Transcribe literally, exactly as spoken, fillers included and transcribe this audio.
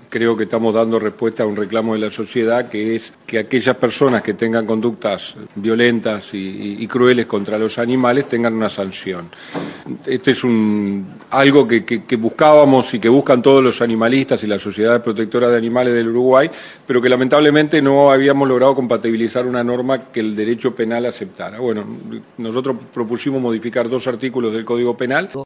creo que estamos dando respuesta a un reclamo de la sociedad, que es que aquellas personas que tengan conductas violentas y, y, y crueles contra los animales tengan una sanción. Este es un algo que, que, que buscábamos y que buscan todos los animalistas y la Sociedad Protectora de Animales del Uruguay, pero que lamentablemente no habíamos logrado compatibilizar una norma que el derecho penal aceptara. Bueno, nosotros propusimos modificar dos artículos del Código Penal.